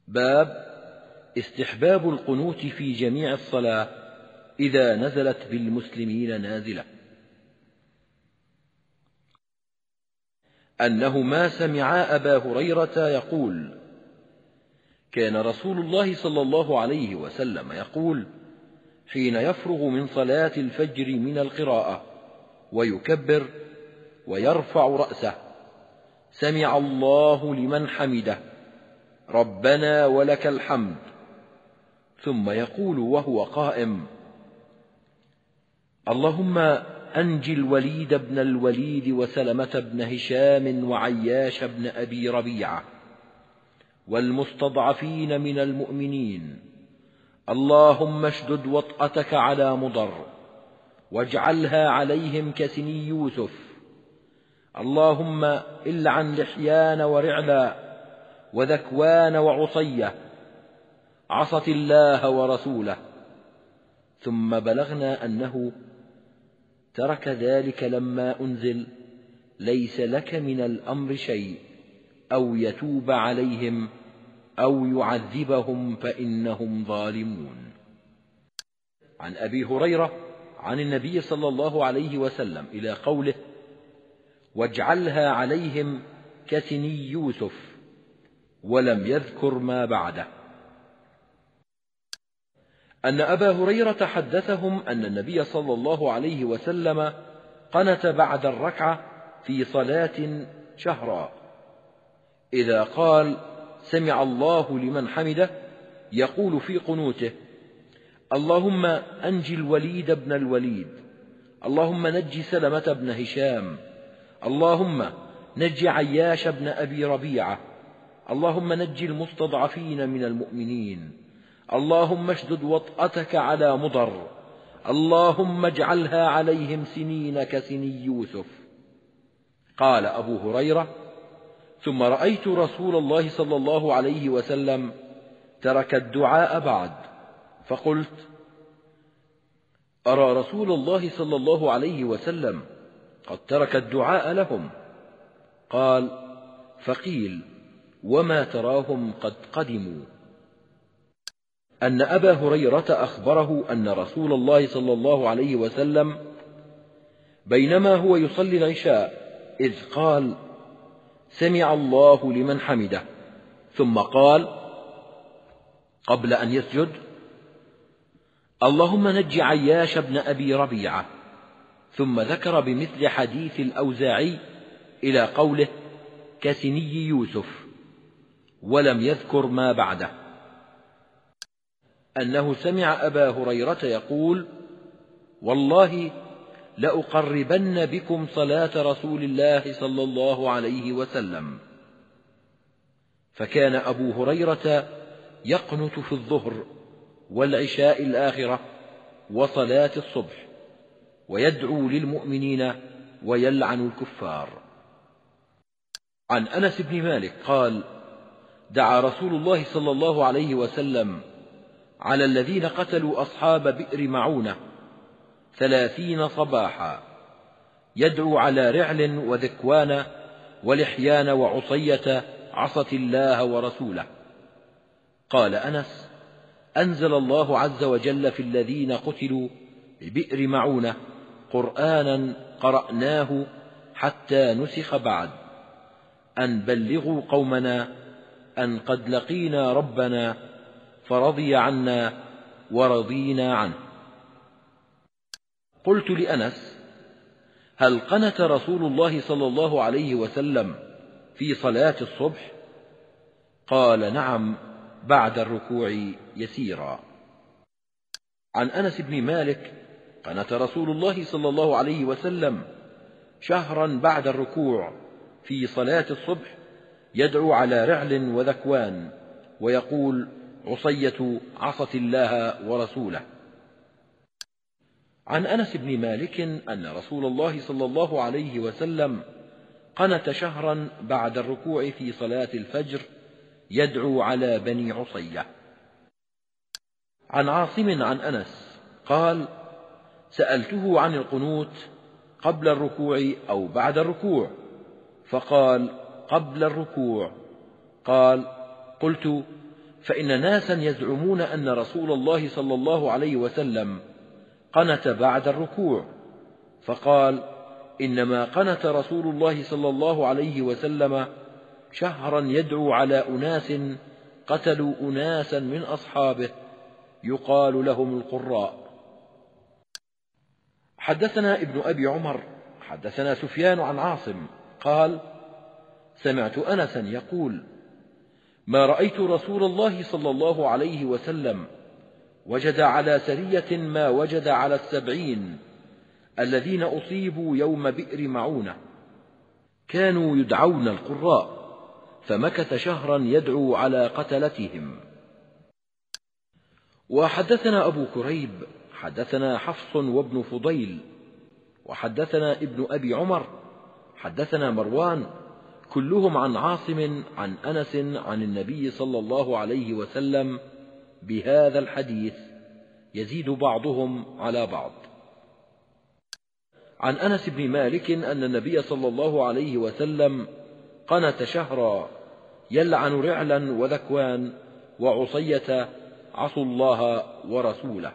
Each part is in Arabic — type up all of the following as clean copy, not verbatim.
باب استحباب القنوت في جميع الصلاة إذا نزلت بالمسلمين نازلة. أنه ما سمعا أبا هريرة يقول: كان رسول الله صلى الله عليه وسلم يقول حين يفرغ من صلاة الفجر من القراءة ويكبر ويرفع رأسه: سمع الله لمن حمده، ربنا ولك الحمد. ثم يقول وهو قائم: اللهم أنج الوليد بن الوليد وسلمة بن هشام وعياش بن أبي ربيعة والمستضعفين من المؤمنين، اللهم اشدد وطأتك على مضر واجعلها عليهم كسني يوسف، اللهم العن لحيان ورعلا وذكوان وعصية، عصت الله ورسوله. ثم بلغنا أنه ترك ذلك لما أنزل: ليس لك من الأمر شيء، أو يتوب عليهم أو يعذبهم فإنهم ظالمون. عن أبي هريرة عن النبي صلى الله عليه وسلم إلى قوله: واجعلها عليهم كسني يوسف، ولم يذكر ما بعده. أن أبا هريرة حدثهم أن النبي صلى الله عليه وسلم قنت بعد الركعة في صلاة شهرا، إذا قال سمع الله لمن حمده يقول في قنوته: اللهم أنج الوليد بن الوليد، اللهم نج سلمة بن هشام، اللهم نج عياش بن أبي ربيعة، اللهم نج المستضعفين من المؤمنين، اللهم اشدد وطأتك على مضر، اللهم اجعلها عليهم سنين كسني يوسف. قال أبو هريرة: ثم رأيت رسول الله صلى الله عليه وسلم ترك الدعاء بعد، فقلت: أرى رسول الله صلى الله عليه وسلم قد ترك الدعاء لهم. قال: فقيل: وما تراهم قد قدموا؟ أن أبا هريرة أخبره أن رسول الله صلى الله عليه وسلم بينما هو يصلي العشاء إذ قال: سمع الله لمن حمده، ثم قال قبل أن يسجد: اللهم نج عياش بن أبي ربيعة، ثم ذكر بمثل حديث الأوزاعي إلى قوله كسني يوسف، ولم يذكر ما بعده. أنه سمع أبا هريرة يقول: والله لأقربن بكم صلاة رسول الله صلى الله عليه وسلم. فكان أبو هريرة يقنت في الظهر والعشاء الآخرة وصلاة الصبح، ويدعو للمؤمنين ويلعن الكفار. عن أنس بن مالك قال: دعا رسول الله صلى الله عليه وسلم على الذين قتلوا أصحاب بئر معونة 30 صباحا، يدعو على رعل وذكوان ولحيان وعصية، عصت الله ورسوله. قال أنس: أنزل الله عز وجل في الذين قتلوا ببئر معونة قرآنا قرأناه حتى نسخ بعد، أن بلغوا قومنا أن قد لقينا ربنا فرضي عنا ورضينا عنه. قلت لأنس: هل قنت رسول الله صلى الله عليه وسلم في صلاة الصبح؟ قال: نعم، بعد الركوع يسيرا. عن أنس بن مالك: قنت رسول الله صلى الله عليه وسلم شهرا بعد الركوع في صلاة الصبح، يدعو على رعل وذكوان ويقول: عصية، عصت الله ورسوله. عن أنس بن مالك أن رسول الله صلى الله عليه وسلم قنت شهرا بعد الركوع في صلاة الفجر، يدعو على بني عصية. عن عاصم عن أنس قال: سألته عن القنوت قبل الركوع أو بعد الركوع، فقال: قبل الركوع. قال: قلت: فإن ناسا يزعمون أن رسول الله صلى الله عليه وسلم قنت بعد الركوع، فقال: إنما قنت رسول الله صلى الله عليه وسلم شهرا يدعو على أناس قتلوا أناسا من أصحابه يقال لهم القراء. حدثنا ابن أبي عمر حدثنا سفيان عن عاصم قال: سمعت أنسا يقول: ما رأيت رسول الله صلى الله عليه وسلم وجد على سرية ما وجد على 70 الذين أصيبوا يوم بئر معونة، كانوا يدعون القراء، فمكث شهرا يدعو على قتلتهم. وحدثنا أبو كريب حدثنا حفص وابن فضيل وحدثنا ابن أبي عمر حدثنا مروان كلهم عن عاصم عن أنس عن النبي صلى الله عليه وسلم بهذا الحديث، يزيد بعضهم على بعض. عن أنس بن مالك أن النبي صلى الله عليه وسلم قنت شهرا يلعن رعلا وذكوان وعصية عصوا الله ورسوله.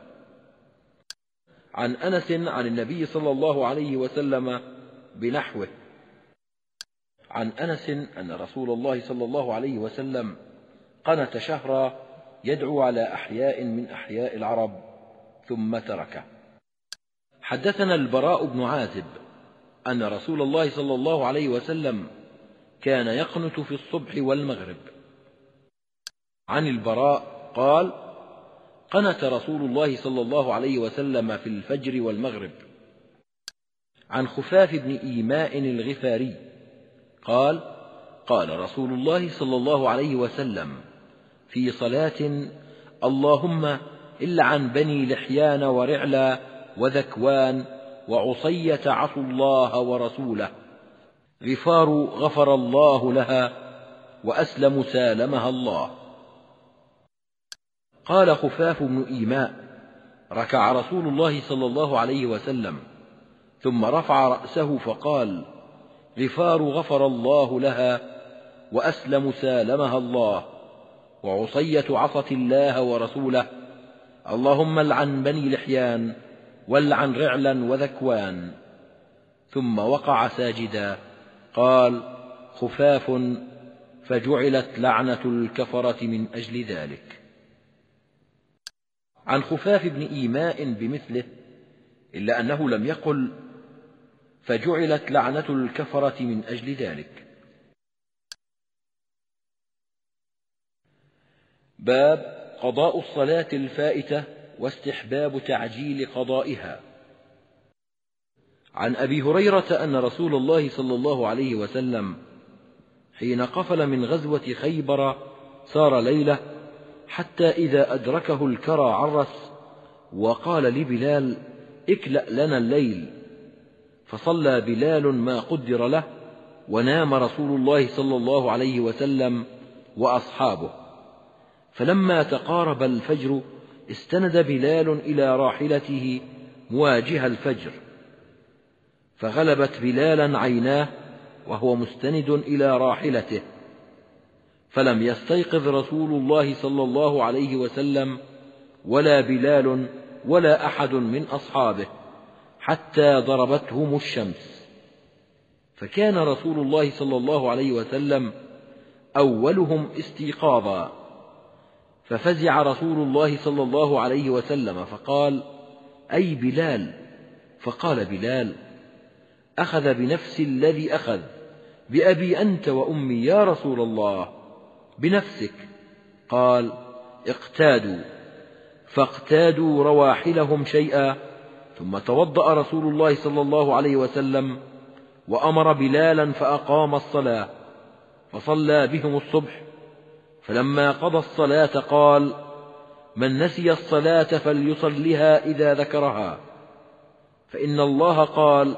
عن أنس عن النبي صلى الله عليه وسلم بنحوه. عن أنس أن رسول الله صلى الله عليه وسلم قنت شهرا يدعو على أحياء من أحياء العرب ثم تركه. حدثنا البراء بن عازب أن رسول الله صلى الله عليه وسلم كان يقنت في الصبح والمغرب. عن البراء قال: قنت رسول الله صلى الله عليه وسلم في الفجر والمغرب. عن خفاف بن إيماء الغفاري قال: قال رسول الله صلى الله عليه وسلم في صلاة: اللهم العن بني لحيان ورعلا وذكوان وعصية عصوا الله ورسوله، غفار غفر الله لها وأسلم سالمها الله. قال خفاف بن إيماء: ركع رسول الله صلى الله عليه وسلم ثم رفع رأسه فقال: غفار غفر الله لها وأسلم سالمها الله، وعصية عصت الله ورسوله، اللهم العن بني لحيان والعن رعلا وذكوان. ثم وقع ساجدا. قال خفاف: فجعلت لعنة الكفرة من أجل ذلك. عن خفاف بن إيماء بمثله، إلا أنه لم يقل فجعلت لعنة الكفرة من أجل ذلك. باب قضاء الصلاة الفائتة واستحباب تعجيل قضائها. عن أبي هريرة أن رسول الله صلى الله عليه وسلم حين قفل من غزوة خيبر سار ليلة حتى إذا أدركه الكرى عرس، وقال لبلال: اكلأ لنا الليل. فصلى بلال ما قدر له، ونام رسول الله صلى الله عليه وسلم وأصحابه. فلما تقارب الفجر استند بلال إلى راحلته مواجه الفجر، فغلبت بلالا عيناه وهو مستند إلى راحلته، فلم يستيقظ رسول الله صلى الله عليه وسلم ولا بلال ولا أحد من أصحابه حتى ضربتهم الشمس. فكان رسول الله صلى الله عليه وسلم أولهم استيقاظا، ففزع رسول الله صلى الله عليه وسلم فقال: أي بلال؟ فقال بلال: أخذ بنفس الذي أخذ، بأبي أنت وأمي يا رسول الله، بنفسك. قال: اقتادوا. فاقتادوا رواحلهم شيئا، ثم توضأ رسول الله صلى الله عليه وسلم وأمر بلالا فأقام الصلاة، فصلى بهم الصبح. فلما قضى الصلاة قال: من نسي الصلاة فليصلها إذا ذكرها، فإن الله قال: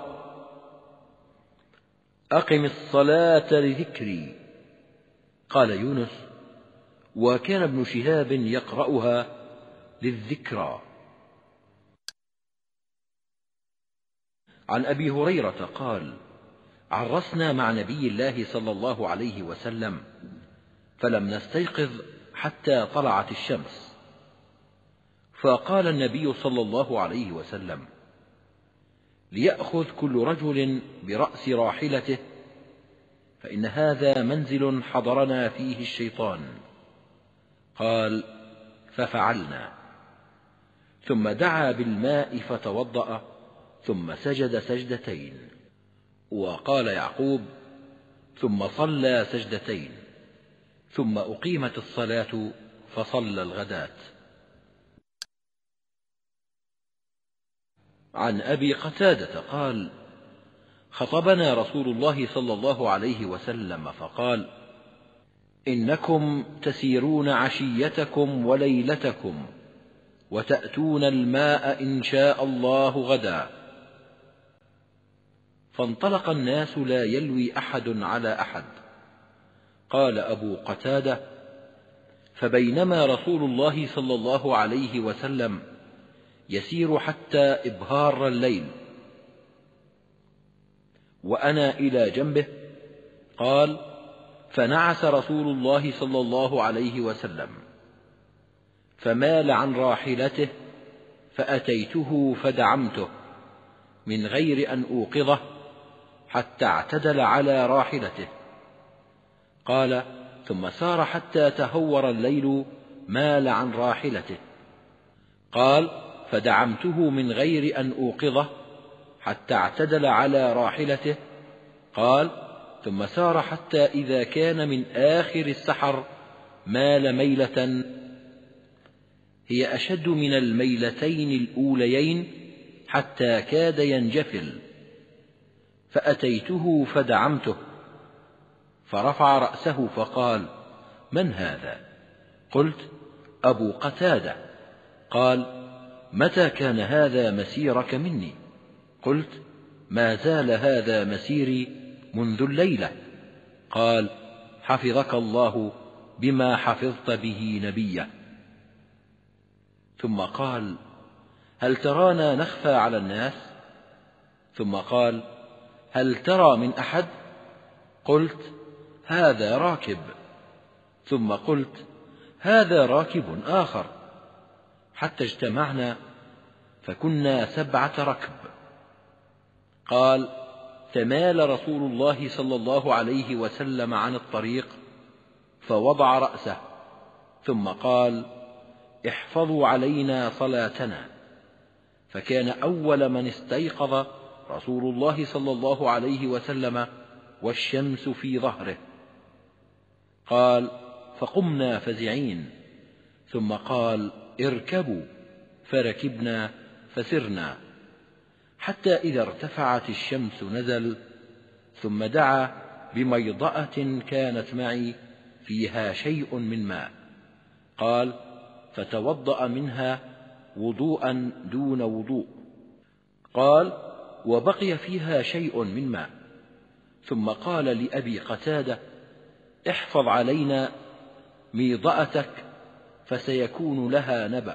أقم الصلاة لذكري. قال يونس: وكان ابن شهاب يقرأها للذكرى. عن أبي هريرة قال: عرسنا مع نبي الله صلى الله عليه وسلم، فلم نستيقظ حتى طلعت الشمس. فقال النبي صلى الله عليه وسلم: ليأخذ كل رجل برأس راحلته، فإن هذا منزل حضرنا فيه الشيطان. قال: ففعلنا. ثم دعا بالماء فتوضأ، ثم سجد سجدتين. وقال يعقوب: ثم صلى سجدتين، ثم أقيمت الصلاة فصلى الغداة. عن أبي قتادة قال: خطبنا رسول الله صلى الله عليه وسلم فقال: إنكم تسيرون عشيتكم وليلتكم، وتأتون الماء إن شاء الله غدا. فانطلق الناس لا يلوي أحد على أحد. قال أبو قتادة: فبينما رسول الله صلى الله عليه وسلم يسير حتى إبهار الليل وأنا إلى جنبه، قال: فنعس رسول الله صلى الله عليه وسلم، فمال عن راحلته، فأتيته فدعمته من غير أن أوقظه حتى اعتدل على راحلته. قال: ثم سار حتى تهور الليل، مال عن راحلته. قال: فدعمته من غير أن أوقظه حتى اعتدل على راحلته. قال: ثم سار حتى إذا كان من آخر السحر مال ميلة هي أشد من الميلتين الأوليين حتى كاد ينجفل، فأتيته فدعمته، فرفع رأسه فقال: من هذا؟ قلت: أبو قتادة. قال: متى كان هذا مسيرك مني؟ قلت: ما زال هذا مسيري منذ الليلة. قال: حفظك الله بما حفظت به نبيه. ثم قال: هل ترانا نخفى على الناس؟ ثم قال: هل ترى من أحد؟ قلت: هذا راكب. ثم قلت: هذا راكب آخر، حتى اجتمعنا فكنا 7 ركب. قال: فمال رسول الله صلى الله عليه وسلم عن الطريق فوضع رأسه، ثم قال: احفظوا علينا صلاتنا. فكان أول من استيقظ رسول الله صلى الله عليه وسلم والشمس في ظهره. قال: فقمنا فزعين، ثم قال: اركبوا، فركبنا فسرنا حتى إذا ارتفعت الشمس نزل، ثم دعا بميضأة كانت معي فيها شيء من ماء. قال: فتوضأ منها وضوءا دون وضوء. قال: وبقي فيها شيء من ماء. ثم قال لأبي قتادة: احفظ علينا ميضأتك فسيكون لها نبأ.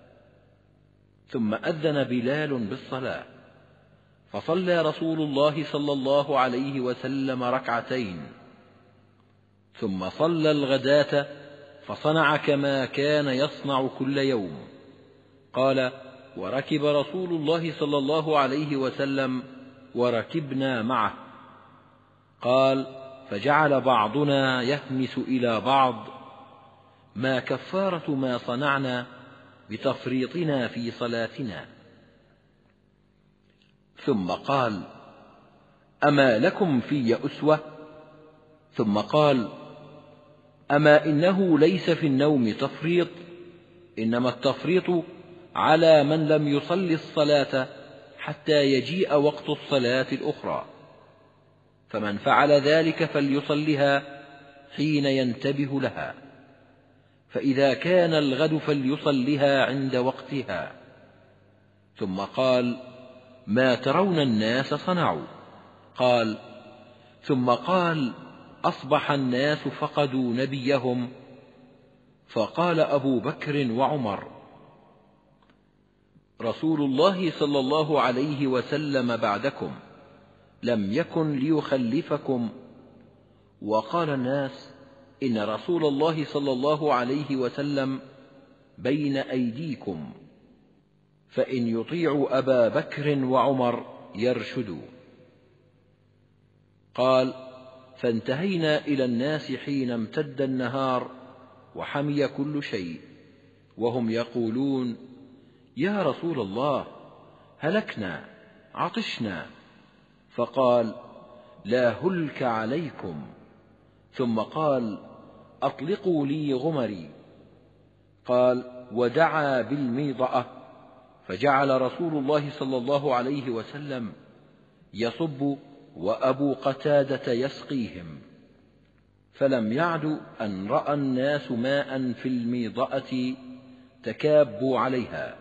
ثم أذن بلال بالصلاة، فصلى رسول الله صلى الله عليه وسلم 2 ركعتين، ثم صلى الغداة فصنع كما كان يصنع كل يوم. قال: وركب رسول الله صلى الله عليه وسلم وركبنا معه. قال: فجعل بعضنا يهمس إلى بعض: ما كفارة ما صنعنا بتفريطنا في صلاتنا؟ ثم قال: أما لكم في أسوة؟ ثم قال: أما إنه ليس في النوم تفريط، إنما التفريط على من لم يصل الصلاة حتى يجيء وقت الصلاة الأخرى، فمن فعل ذلك فليصلها حين ينتبه لها، فإذا كان الغد فليصلها عند وقتها. ثم قال: ما ترون الناس صنعوا؟ قال: ثم قال: أصبح الناس فقدوا نبيهم. فقال أبو بكر وعمر: رسول الله صلى الله عليه وسلم بعدكم لم يكن ليخلفكم. وقال الناس: إن رسول الله صلى الله عليه وسلم بين أيديكم، فإن يطيعوا أبا بكر وعمر يرشدوا. قال: فانتهينا إلى الناس حين امتد النهار وحمي كل شيء، وهم يقولون: يا رسول الله، هلكنا عطشنا. فقال: لا هلك عليكم. ثم قال: أطلقوا لي غمري. قال: ودعا بالميضأة، فجعل رسول الله صلى الله عليه وسلم يصب وأبو قتادة يسقيهم، فلم يعد أن رأى الناس ماء في الميضأة تكابوا عليها.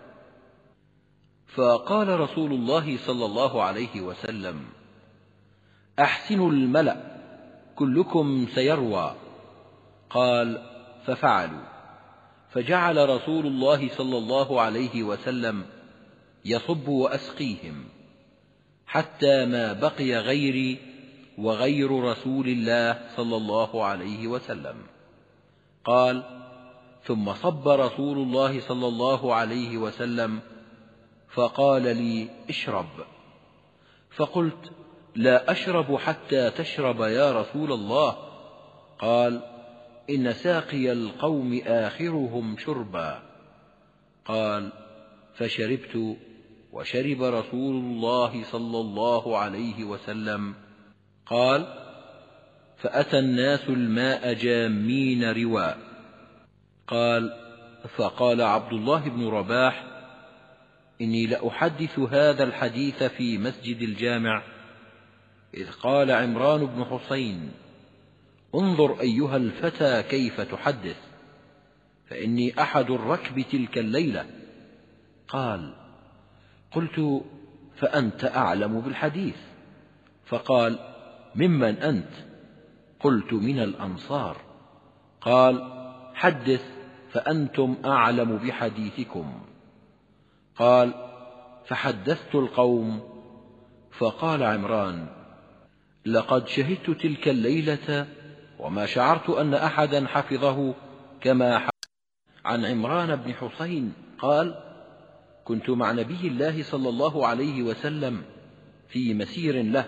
فقال رسول الله صلى الله عليه وسلم: أحسنوا الملأ، كلكم سيروى. قال: ففعلوا، فجعل رسول الله صلى الله عليه وسلم يصب وأسقيهم، حتى ما بقي غيري وغير رسول الله صلى الله عليه وسلم. قال: ثم صب رسول الله صلى الله عليه وسلم، فقال لي: اشرب. فقلت: لا أشرب حتى تشرب يا رسول الله. قال: إن ساقي القوم آخرهم شربا. قال: فشربت، وشرب رسول الله صلى الله عليه وسلم. قال: فأتى الناس الماء جامين رواء. قال: فقال عبد الله بن رباح: إني لأحدث هذا الحديث في مسجد الجامع، إذ قال عمران بن حسين: انظر أيها الفتى كيف تحدث، فإني أحد الركب تلك الليلة. قال: قلت: فأنت أعلم بالحديث. فقال: ممن أنت؟ قلت: من الأنصار. قال: حدث، فأنتم أعلم بحديثكم. قال: فحدثت القوم. فقال عمران: لقد شهدت تلك الليلة وما شعرت أن أحدا حفظه كما حفظ. عن عمران بن حسين قال: كنت مع نبي الله صلى الله عليه وسلم في مسير له،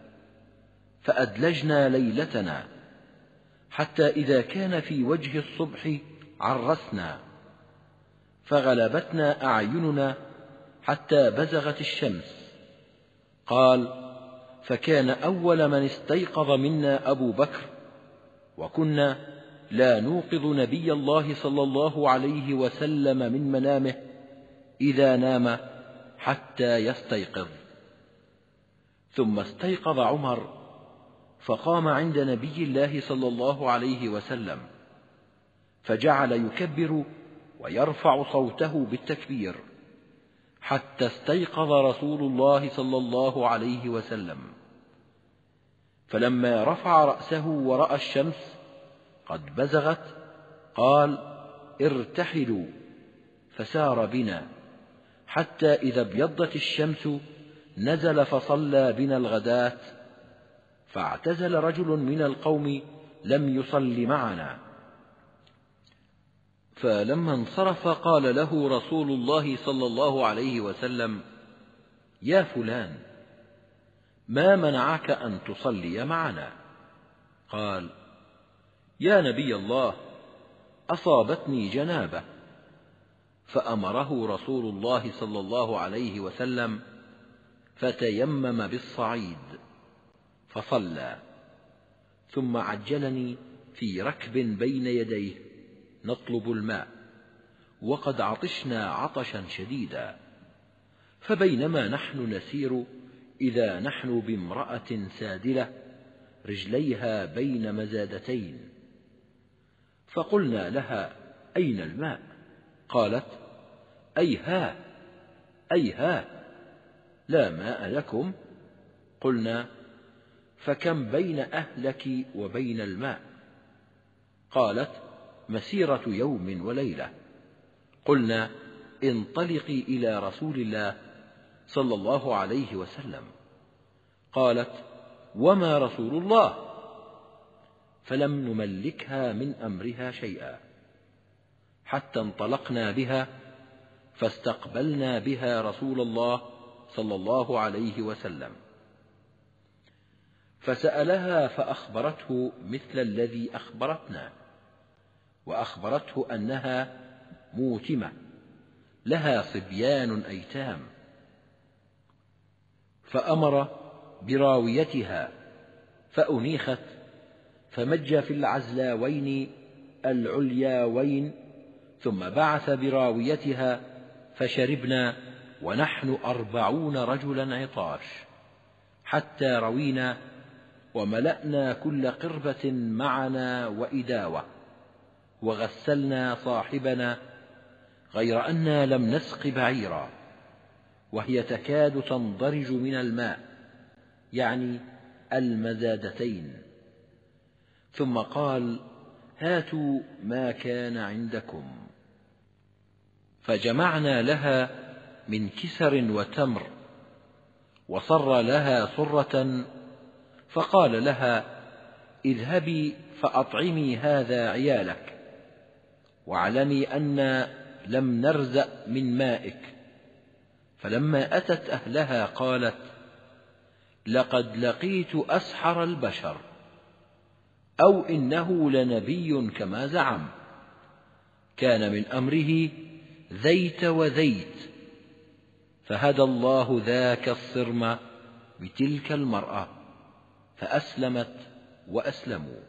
فأدلجنا ليلتنا، حتى إذا كان في وجه الصبح عرسنا، فغلبتنا أعيننا حتى بزغت الشمس. قال: فكان أول من استيقظ منا أبو بكر، وكنا لا نوقظ نبي الله صلى الله عليه وسلم من منامه إذا نام حتى يستيقظ. ثم استيقظ عمر، فقام عند نبي الله صلى الله عليه وسلم، فجعل يكبر ويرفع صوته بالتكبير، حتى استيقظ رسول الله صلى الله عليه وسلم. فلما رفع رأسه ورأى الشمس قد بزغت، قال: ارتحلوا. فسار بنا حتى إذا ابيضت الشمس نزل فصلى بنا الغداة، فاعتزل رجل من القوم لم يصل معنا، فلما انصرف قال له رسول الله صلى الله عليه وسلم: يا فلان، ما منعك أن تصلي معنا؟ قال: يا نبي الله، أصابتني جنابة. فأمره رسول الله صلى الله عليه وسلم، فتيمم بالصعيد فصلى، ثم عجلني في ركب بين يديه نطلب الماء، وقد عطشنا عطشا شديدا. فبينما نحن نسير إذا نحن بامرأة سادلة رجليها بين مزادتين، فقلنا لها: أين الماء؟ قالت: أيها أيها، لا ماء لكم. قلنا: فكم بين أهلك وبين الماء؟ قالت: مسيرة يوم وليلة. قلنا: انطلقي إلى رسول الله صلى الله عليه وسلم. قالت: وما رسول الله؟ فلم نملكها من أمرها شيئا، حتى انطلقنا بها فاستقبلنا بها رسول الله صلى الله عليه وسلم، فسألها فأخبرته مثل الذي أخبرتنا، وأخبرته أنها موتمة لها صبيان أيتام، فأمر براويتها فأنيخت، فمج في العزلاوين العلياوين، ثم بعث براويتها فشربنا ونحن 40 رجلا عطاش، حتى روينا وملأنا كل قربة معنا وإداوة، وغسلنا صاحبنا، غير أنا لم نسق بعيرا، وهي تكاد تنضرج من الماء، يعني المزادتين. ثم قال: هاتوا ما كان عندكم. فجمعنا لها من كسر وتمر، وصر لها صرة، فقال لها: اذهبي فأطعمي هذا عيالك، واعلمي أن لم نرزق من مائك. فلما أتت أهلها قالت: لقد لقيت أسحر البشر، أو إنه لنبي كما زعم، كان من أمره زيت وزيت، فهدى الله ذاك الصرم بتلك المرأة، فأسلمت وأسلموا.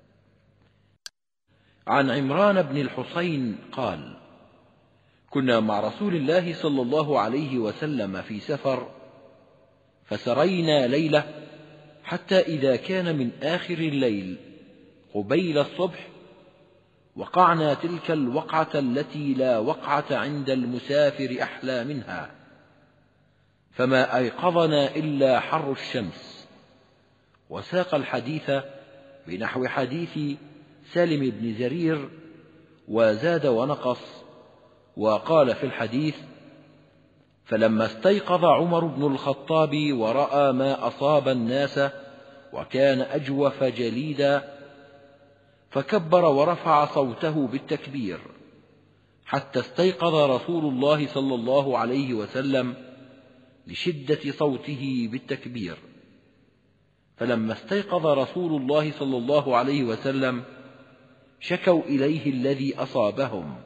عن عمران بن الحصين قال: كنا مع رسول الله صلى الله عليه وسلم في سفر، فسرينا ليلة حتى إذا كان من آخر الليل قبيل الصبح وقعنا تلك الوقعة التي لا وقعة عند المسافر أحلى منها، فما أيقظنا إلا حر الشمس. وساق الحديث بنحو حديث سالم بن زرير، وزاد ونقص، وقال في الحديث: فلما استيقظ عمر بن الخطاب ورأى ما أصاب الناس وكان أجوف جليدا، فكبر ورفع صوته بالتكبير، حتى استيقظ رسول الله صلى الله عليه وسلم لشدة صوته بالتكبير. فلما استيقظ رسول الله صلى الله عليه وسلم شكوا إليه الذي أصابهم،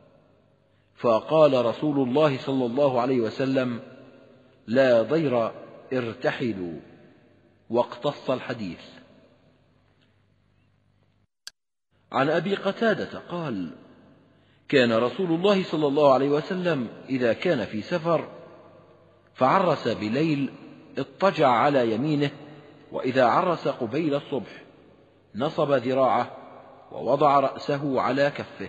فقال رسول الله صلى الله عليه وسلم: لا ضير، ارتحلوا. واقتص الحديث. عن أبي قتادة قال: كان رسول الله صلى الله عليه وسلم إذا كان في سفر فعرس بليل اضطجع على يمينه، وإذا عرس قبيل الصبح نصب ذراعه ووضع رأسه على كفه.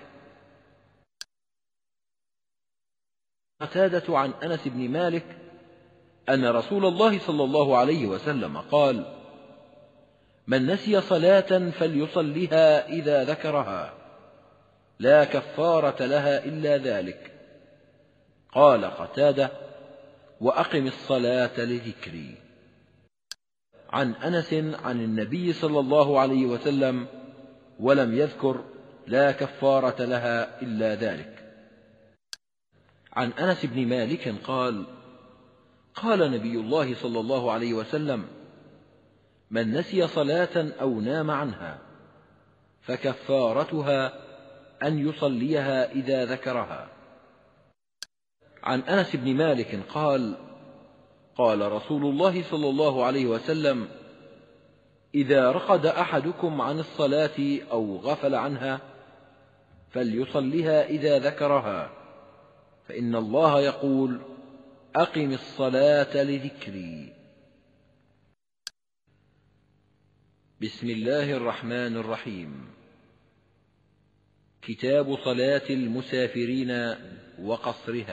قتادة عن أنس بن مالك أن رسول الله صلى الله عليه وسلم قال: من نسي صلاة فليصلها إذا ذكرها، لا كفارة لها إلا ذلك. قال قتادة: وأقم الصلاة لذكري. عن أنس عن النبي صلى الله عليه وسلم ولم يذكر لا كفارة لها إلا ذلك. عن أنس بن مالك قال: قال نبي الله صلى الله عليه وسلم: من نسي صلاة أو نام عنها فكفارتها أن يصليها إذا ذكرها. عن أنس بن مالك قال: قال رسول الله صلى الله عليه وسلم: إذا رقد أحدكم عن الصلاة أو غفل عنها فليصلها إذا ذكرها، فإن الله يقول: أقم الصلاة لذكري. بسم الله الرحمن الرحيم. كتاب صلاة المسافرين وقصرها.